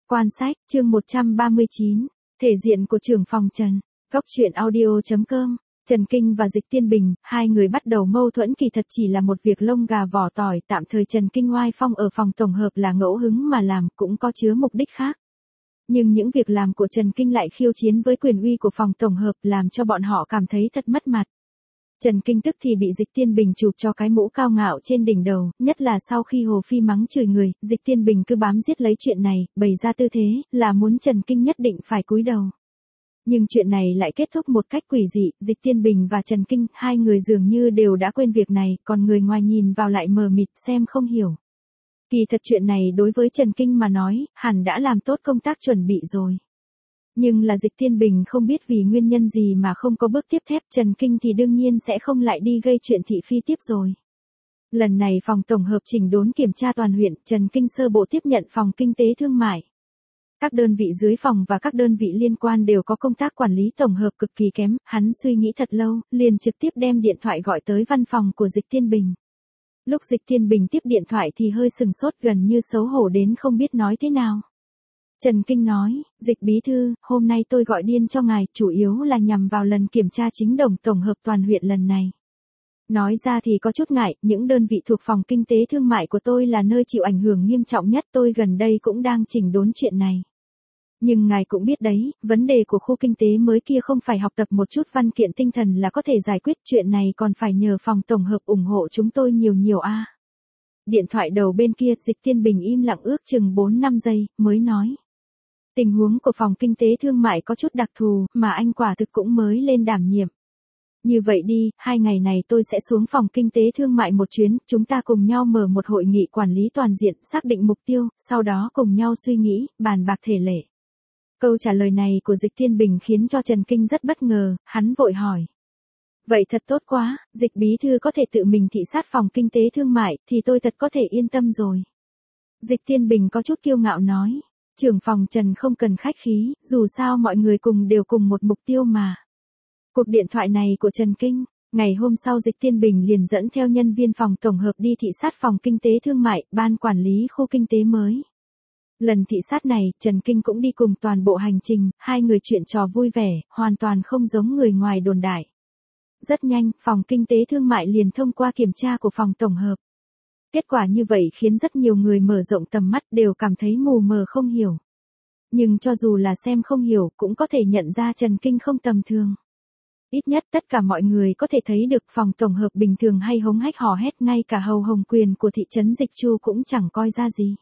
Quan sách, chương 139, thể diện của trưởng phòng Trần. Góc truyện audio.com. Trần Kinh và Dịch Tiên Bình, hai người bắt đầu mâu thuẫn kỳ thật chỉ là một việc lông gà vỏ tỏi. Tạm thời Trần Kinh oai phong ở phòng tổng hợp là ngẫu hứng mà làm, cũng có chứa mục đích khác. Nhưng những việc làm của Trần Kinh lại khiêu chiến với quyền uy của phòng tổng hợp, làm cho bọn họ cảm thấy thật mất mặt. Trần Kinh tức thì bị Dịch Tiên Bình chụp cho cái mũ cao ngạo trên đỉnh đầu, nhất là sau khi Hồ Phi mắng chửi người, Dịch Tiên Bình cứ bám giết lấy chuyện này, bày ra tư thế, là muốn Trần Kinh nhất định phải cúi đầu. Nhưng chuyện này lại kết thúc một cách quỷ dị, Dịch Tiên Bình và Trần Kinh, hai người dường như đều đã quên việc này, còn người ngoài nhìn vào lại mờ mịt xem không hiểu. Kỳ thật chuyện này đối với Trần Kinh mà nói, hẳn đã làm tốt công tác chuẩn bị rồi. Nhưng là Dịch Tiên Bình không biết vì nguyên nhân gì mà không có bước tiếp theo, Trần Kinh thì đương nhiên sẽ không lại đi gây chuyện thị phi tiếp rồi. Lần này phòng tổng hợp chỉnh đốn kiểm tra toàn huyện, Trần Kinh sơ bộ tiếp nhận phòng kinh tế thương mại. Các đơn vị dưới phòng và các đơn vị liên quan đều có công tác quản lý tổng hợp cực kỳ kém, hắn suy nghĩ thật lâu, liền trực tiếp đem điện thoại gọi tới văn phòng của Dịch Tiên Bình. Lúc Dịch Tiên Bình tiếp điện thoại thì hơi sừng sốt, gần như xấu hổ đến không biết nói thế nào. Trần Kinh nói, Dịch bí thư, hôm nay tôi gọi điện cho ngài, chủ yếu là nhằm vào lần kiểm tra chính đồng tổng hợp toàn huyện lần này. Nói ra thì có chút ngại, những đơn vị thuộc phòng kinh tế thương mại của tôi là nơi chịu ảnh hưởng nghiêm trọng nhất, tôi gần đây cũng đang chỉnh đốn chuyện này. Nhưng ngài cũng biết đấy, vấn đề của khu kinh tế mới kia không phải học tập một chút văn kiện tinh thần là có thể giải quyết, chuyện này còn phải nhờ phòng tổng hợp ủng hộ chúng tôi nhiều a. Điện thoại đầu bên kia, Dịch Tiên Bình im lặng ước chừng 4-5 giây, mới nói. Tình huống của phòng kinh tế thương mại có chút đặc thù, mà anh quả thực cũng mới lên đảm nhiệm. Như vậy đi, 2 ngày này tôi sẽ xuống phòng kinh tế thương mại một chuyến, chúng ta cùng nhau mở một hội nghị quản lý toàn diện, xác định mục tiêu, sau đó cùng nhau suy nghĩ, bàn bạc thể lệ. Câu trả lời này của Dịch Tiên Bình khiến cho Trần Kinh rất bất ngờ, hắn vội hỏi. Vậy thật tốt quá, Dịch bí thư có thể tự mình thị sát phòng kinh tế thương mại, thì tôi thật có thể yên tâm rồi. Dịch Tiên Bình có chút kiêu ngạo nói. Trưởng phòng Trần không cần khách khí, dù sao mọi người đều cùng một mục tiêu mà. Cuộc điện thoại này của Trần Kinh, ngày hôm sau Dịch Tiên Bình liền dẫn theo nhân viên phòng tổng hợp đi thị sát phòng kinh tế thương mại, ban quản lý khu kinh tế mới. Lần thị sát này, Trần Kinh cũng đi cùng toàn bộ hành trình, hai người chuyện trò vui vẻ, hoàn toàn không giống người ngoài đồn đại. Rất nhanh, phòng kinh tế thương mại liền thông qua kiểm tra của phòng tổng hợp. Kết quả như vậy khiến rất nhiều người mở rộng tầm mắt, đều cảm thấy mù mờ không hiểu. Nhưng cho dù là xem không hiểu cũng có thể nhận ra Trần Kinh không tầm thường. Ít nhất tất cả mọi người có thể thấy được phòng tổng hợp bình thường hay hống hách hò hét, ngay cả hầu hồng quyền của thị trấn Dịch Chu cũng chẳng coi ra gì.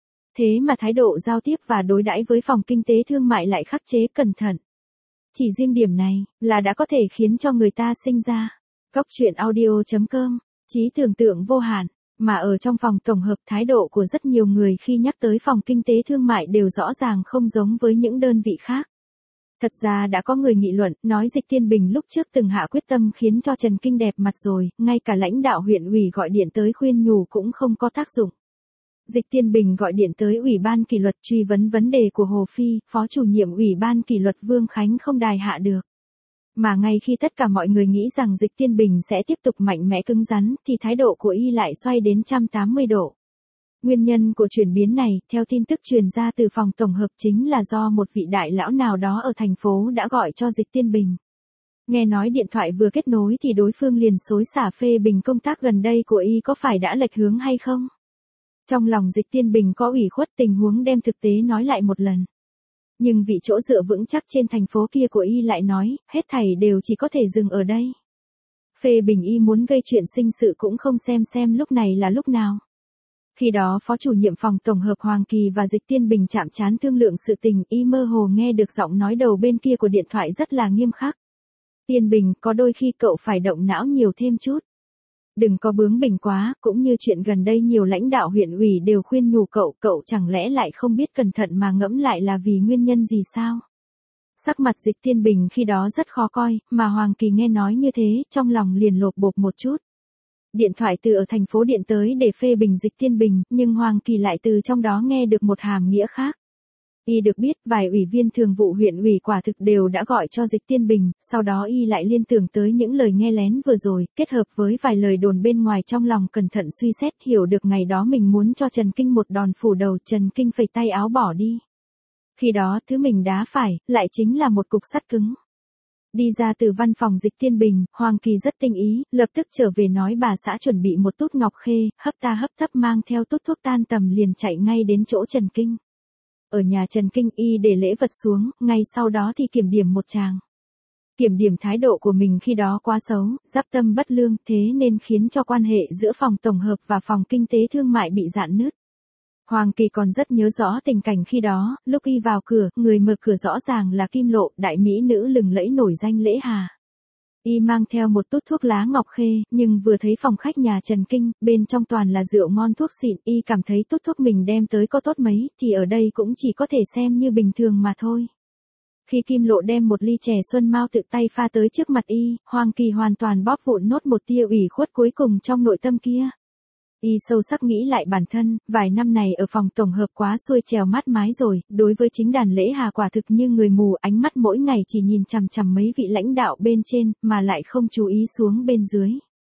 Thế mà thái độ giao tiếp và đối đãi với phòng kinh tế thương mại lại khắc chế cẩn thận. Chỉ riêng điểm này là đã có thể khiến cho người ta sinh ra. Góc truyện audio.com, trí tưởng tượng vô hạn. Mà ở trong phòng tổng hợp, thái độ của rất nhiều người khi nhắc tới phòng kinh tế thương mại đều rõ ràng không giống với những đơn vị khác. Thật ra đã có người nghị luận, nói Dịch Tiên Bình lúc trước từng hạ quyết tâm khiến cho Trần Kinh đẹp mặt rồi, ngay cả lãnh đạo huyện ủy gọi điện tới khuyên nhủ cũng không có tác dụng. Dịch Tiên Bình gọi điện tới Ủy ban kỷ luật truy vấn vấn đề của Hồ Phi, phó chủ nhiệm Ủy ban kỷ luật Vương Khánh không đài hạ được. Mà ngay khi tất cả mọi người nghĩ rằng Dịch Tiên Bình sẽ tiếp tục mạnh mẽ cứng rắn, thì thái độ của y lại xoay đến 180 độ. Nguyên nhân của chuyển biến này, theo tin tức truyền ra từ phòng tổng hợp, chính là do một vị đại lão nào đó ở thành phố đã gọi cho Dịch Tiên Bình. Nghe nói điện thoại vừa kết nối thì đối phương liền xối xả phê bình công tác gần đây của y có phải đã lệch hướng hay không. Trong lòng Dịch Tiên Bình có ủy khuất, tình huống đem thực tế nói lại một lần. Nhưng vị chỗ dựa vững chắc trên thành phố kia của y lại nói, hết thảy đều chỉ có thể dừng ở đây. Phê bình y muốn gây chuyện sinh sự cũng không xem lúc này là lúc nào. Khi đó phó chủ nhiệm phòng tổng hợp Hoàng Kỳ và Dịch Tiên Bình chạm trán thương lượng sự tình, y mơ hồ nghe được giọng nói đầu bên kia của điện thoại rất là nghiêm khắc. Tiên Bình, có đôi khi cậu phải động não nhiều thêm chút. Đừng có bướng bỉnh quá, cũng như chuyện gần đây nhiều lãnh đạo huyện ủy đều khuyên nhủ cậu chẳng lẽ lại không biết cẩn thận mà ngẫm lại là vì nguyên nhân gì sao? Sắc mặt Dịch Tiên Bình khi đó rất khó coi, mà Hoàng Kỳ nghe nói như thế, trong lòng liền lột bột một chút. Điện thoại từ ở thành phố điện tới để phê bình Dịch Tiên Bình, nhưng Hoàng Kỳ lại từ trong đó nghe được một hàm nghĩa khác. Y được biết, vài ủy viên thường vụ huyện ủy quả thực đều đã gọi cho Dịch Tiên Bình, sau đó y lại liên tưởng tới những lời nghe lén vừa rồi, kết hợp với vài lời đồn bên ngoài, trong lòng cẩn thận suy xét, hiểu được ngày đó mình muốn cho Trần Kinh một đòn phủ đầu, Trần Kinh phẩy tay áo bỏ đi. Khi đó thứ mình đá phải, lại chính là một cục sắt cứng. Đi ra từ văn phòng Dịch Tiên Bình, Hoàng Kỳ rất tinh ý, lập tức trở về nói bà xã chuẩn bị một tút ngọc khê, hấp ta hấp tấp mang theo tút thuốc tan tầm liền chạy ngay đến chỗ Trần Kinh. Ở nhà Trần Kinh y để lễ vật xuống, ngay sau đó thì kiểm điểm một tràng. Kiểm điểm thái độ của mình khi đó quá xấu, giáp tâm bất lương, thế nên khiến cho quan hệ giữa phòng tổng hợp và phòng kinh tế thương mại bị rạn nứt. Hoàng Kỳ còn rất nhớ rõ tình cảnh khi đó, lúc y vào cửa, người mở cửa rõ ràng là Kim Lộ, đại mỹ nữ lừng lẫy nổi danh Lễ Hà. Y mang theo một tút thuốc lá ngọc khê, nhưng vừa thấy phòng khách nhà Trần Kinh, bên trong toàn là rượu ngon thuốc xịn, y cảm thấy tút thuốc mình đem tới có tốt mấy, thì ở đây cũng chỉ có thể xem như bình thường mà thôi. Khi Kim Lộ đem một ly chè xuân mao tự tay pha tới trước mặt y, Hoàng Kỳ hoàn toàn bóp vụn nốt một tia ủy khuất cuối cùng trong nội tâm kia. Y sâu sắc nghĩ lại bản thân, vài năm này ở phòng tổng hợp quá xuôi trèo mát mái rồi, đối với chính đàn Lễ Hà quả thực như người mù, ánh mắt mỗi ngày chỉ nhìn chằm chằm mấy vị lãnh đạo bên trên, mà lại không chú ý xuống bên dưới.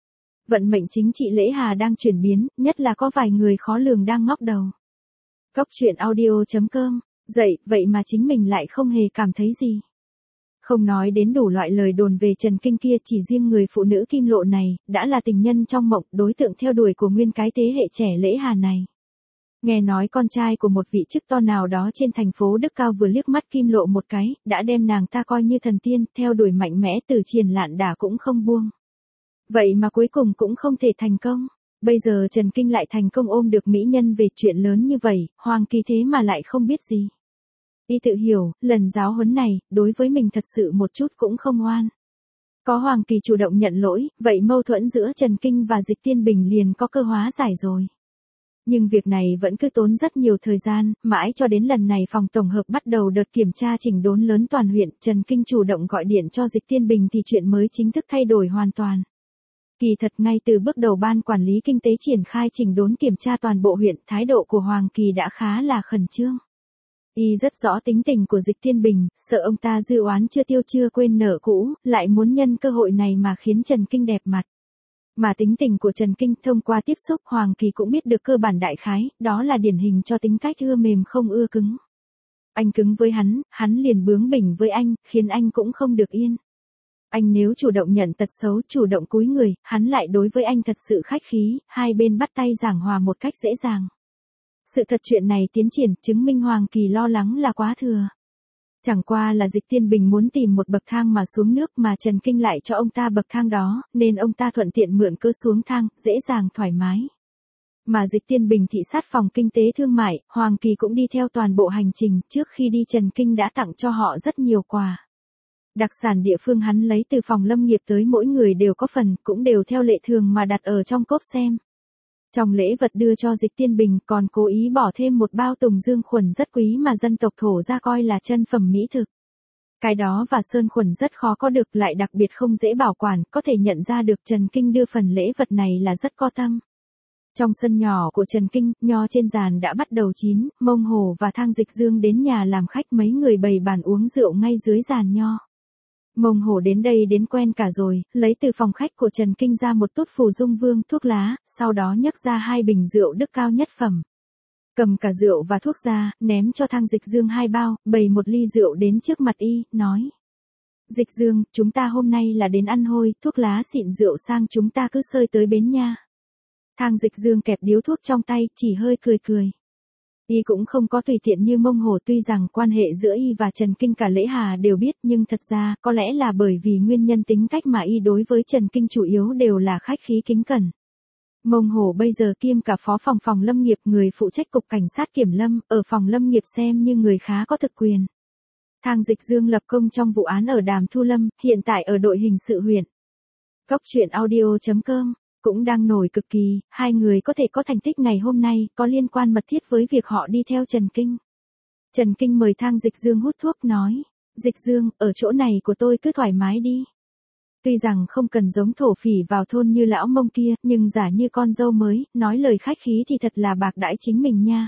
Vận mệnh chính trị Lễ Hà đang chuyển biến, nhất là có vài người khó lường đang ngóc đầu. Góc truyện audio.com, dậy, vậy mà chính mình lại không hề cảm thấy gì. Không nói đến đủ loại lời đồn về Trần Kinh kia, chỉ riêng người phụ nữ Kim Lộ này, đã là tình nhân trong mộng, đối tượng theo đuổi của nguyên cái thế hệ trẻ Lễ Hà này. Nghe nói con trai của một vị chức to nào đó trên thành phố Đức Cao vừa liếc mắt Kim Lộ một cái, đã đem nàng ta coi như thần tiên, theo đuổi mạnh mẽ từ triền lạn đả cũng không buông. Vậy mà cuối cùng cũng không thể thành công. Bây giờ Trần Kinh lại thành công ôm được mỹ nhân về chuyện lớn như vậy, Hoàng Kỳ thế mà lại không biết gì. Y tự hiểu, lần giáo huấn này, đối với mình thật sự một chút cũng không oan. Có Hoàng Kỳ chủ động nhận lỗi, vậy mâu thuẫn giữa Trần Kinh và Dịch Tiên Bình liền có cơ hóa giải rồi. Nhưng việc này vẫn cứ tốn rất nhiều thời gian, mãi cho đến lần này phòng tổng hợp bắt đầu đợt kiểm tra chỉnh đốn lớn toàn huyện, Trần Kinh chủ động gọi điện cho Dịch Tiên Bình thì chuyện mới chính thức thay đổi hoàn toàn. Kỳ thật ngay từ bước đầu ban quản lý kinh tế triển khai chỉnh đốn kiểm tra toàn bộ huyện, thái độ của Hoàng Kỳ đã khá là khẩn trương. Y rất rõ tính tình của Dịch Tiên Bình, sợ ông ta dư oán chưa tiêu chưa quên nợ cũ, lại muốn nhân cơ hội này mà khiến Trần Kinh đẹp mặt. Mà tính tình của Trần Kinh thông qua tiếp xúc Hoàng Kỳ cũng biết được cơ bản đại khái, đó là điển hình cho tính cách ưa mềm không ưa cứng. Anh cứng với hắn liền bướng bỉnh với anh, khiến anh cũng không được yên. Anh nếu chủ động nhận tật xấu, chủ động cúi người, hắn lại đối với anh thật sự khách khí, hai bên bắt tay giảng hòa một cách dễ dàng. Sự thật chuyện này tiến triển, chứng minh Hoàng Kỳ lo lắng là quá thừa. Chẳng qua là Dịch Tiên Bình muốn tìm một bậc thang mà xuống nước mà Trần Kinh lại cho ông ta bậc thang đó, nên ông ta thuận tiện mượn cớ xuống thang, dễ dàng thoải mái. Mà Dịch Tiên Bình thị sát phòng kinh tế thương mại, Hoàng Kỳ cũng đi theo toàn bộ hành trình, trước khi đi Trần Kinh đã tặng cho họ rất nhiều quà. Đặc sản địa phương hắn lấy từ phòng lâm nghiệp tới mỗi người đều có phần, cũng đều theo lệ thường mà đặt ở trong cốp xem. Trong lễ vật đưa cho Dịch Tiên Bình còn cố ý bỏ thêm một bao tùng dương khuẩn rất quý mà dân tộc Thổ ra coi là chân phẩm mỹ thực. Cái đó và sơn khuẩn rất khó có được, lại đặc biệt không dễ bảo quản, có thể nhận ra được Trần Kinh đưa phần lễ vật này là rất có tâm. Trong sân nhỏ của Trần Kinh, nho trên giàn đã bắt đầu chín, Mông Hổ và Thang Dịch Dương đến nhà làm khách, mấy người bày bàn uống rượu ngay dưới giàn nho. Mông Hổ đến đây đến quen cả rồi, lấy từ phòng khách của Trần Kinh ra một tút phù dung vương thuốc lá, sau đó nhấc ra 2 bình rượu Đức Cao nhất phẩm. Cầm cả rượu và thuốc ra, ném cho Thang Dịch Dương 2 bao, bày một ly rượu đến trước mặt y, nói. Dịch Dương, chúng ta hôm nay là đến ăn hôi, thuốc lá xịn rượu sang chúng ta cứ sơi tới bến nha. Thang Dịch Dương kẹp điếu thuốc trong tay, chỉ hơi cười cười. Y cũng không có tùy tiện như Mông Hổ, tuy rằng quan hệ giữa y và Trần Kinh cả Lễ Hà đều biết, nhưng thật ra, có lẽ là bởi vì nguyên nhân tính cách mà y đối với Trần Kinh chủ yếu đều là khách khí kính cẩn. Mông Hổ bây giờ kiêm cả phó phòng lâm nghiệp, người phụ trách cục cảnh sát kiểm lâm, ở phòng lâm nghiệp xem như người khá có thực quyền. Thang Dịch Dương lập công trong vụ án ở Đàm Thu Lâm, hiện tại ở đội hình sự huyện. Góc truyện audio.com cũng đang nổi cực kỳ, hai người có thể có thành tích ngày hôm nay, có liên quan mật thiết với việc họ đi theo Trần Kinh. Trần Kinh mời Thang Dịch Dương hút thuốc nói, Dịch Dương, ở chỗ này của tôi cứ thoải mái đi. Tuy rằng không cần giống thổ phỉ vào thôn như lão Mông kia, nhưng giả như con dâu mới, nói lời khách khí thì thật là bạc đãi chính mình nha.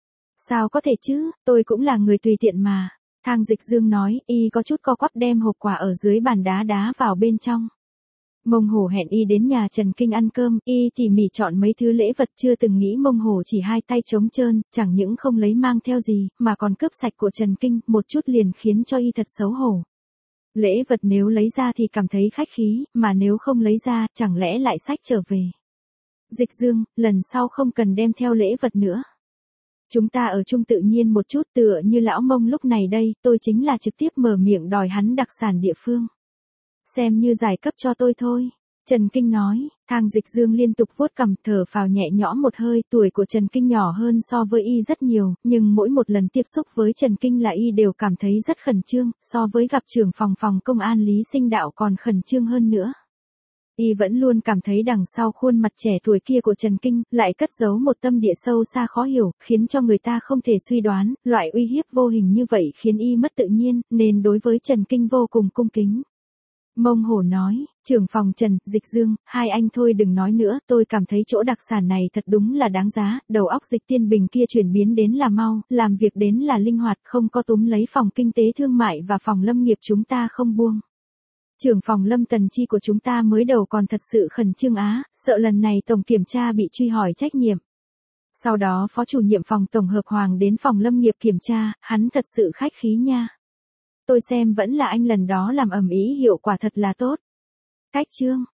Sao có thể chứ, tôi cũng là người tùy tiện mà. Thang Dịch Dương nói, y có chút co quắp đem hộp quà ở dưới bàn đá đá vào bên trong. Mông Hổ hẹn y đến nhà Trần Kinh ăn cơm, y tỉ mỉ chọn mấy thứ lễ vật, chưa từng nghĩ Mông Hổ chỉ hai tay trống trơn, chẳng những không lấy mang theo gì, mà còn cướp sạch của Trần Kinh, một chút liền khiến cho y thật xấu hổ. Lễ vật nếu lấy ra thì cảm thấy khách khí, mà nếu không lấy ra, chẳng lẽ lại xách trở về. Dịch Dương, lần sau không cần đem theo lễ vật nữa. Chúng ta ở chung tự nhiên một chút, tựa như lão Mông lúc này đây, tôi chính là trực tiếp mở miệng đòi hắn đặc sản địa phương. Xem như giải cấp cho tôi thôi. Trần Kinh nói. Thang Dịch Dương liên tục vuốt cằm, thở phào nhẹ nhõm một hơi. Tuổi của Trần Kinh nhỏ hơn so với y rất nhiều, nhưng mỗi một lần tiếp xúc với Trần Kinh là y đều cảm thấy rất khẩn trương, so với gặp trưởng phòng công an Lý Sinh Đạo còn khẩn trương hơn nữa. Y vẫn luôn cảm thấy đằng sau khuôn mặt trẻ tuổi kia của Trần Kinh lại cất giấu một tâm địa sâu xa khó hiểu, khiến cho người ta không thể suy đoán. Loại uy hiếp vô hình như vậy khiến y mất tự nhiên, nên đối với Trần Kinh vô cùng cung kính. Mông Hổ nói, trưởng phòng Trần, Dịch Dương, hai anh thôi đừng nói nữa, tôi cảm thấy chỗ đặc sản này thật đúng là đáng giá, đầu óc Dịch Tiên Bình kia chuyển biến đến là mau, làm việc đến là linh hoạt, không có túm lấy phòng kinh tế thương mại và phòng lâm nghiệp chúng ta không buông. Trưởng phòng Lâm Tần Chi của chúng ta mới đầu còn thật sự khẩn trương sợ lần này tổng kiểm tra bị truy hỏi trách nhiệm. Sau đó phó chủ nhiệm phòng tổng hợp Hoàng đến phòng lâm nghiệp kiểm tra, hắn thật sự khách khí nha. Tôi xem vẫn là anh lần đó làm ầm ĩ hiệu quả thật là tốt. Cách chương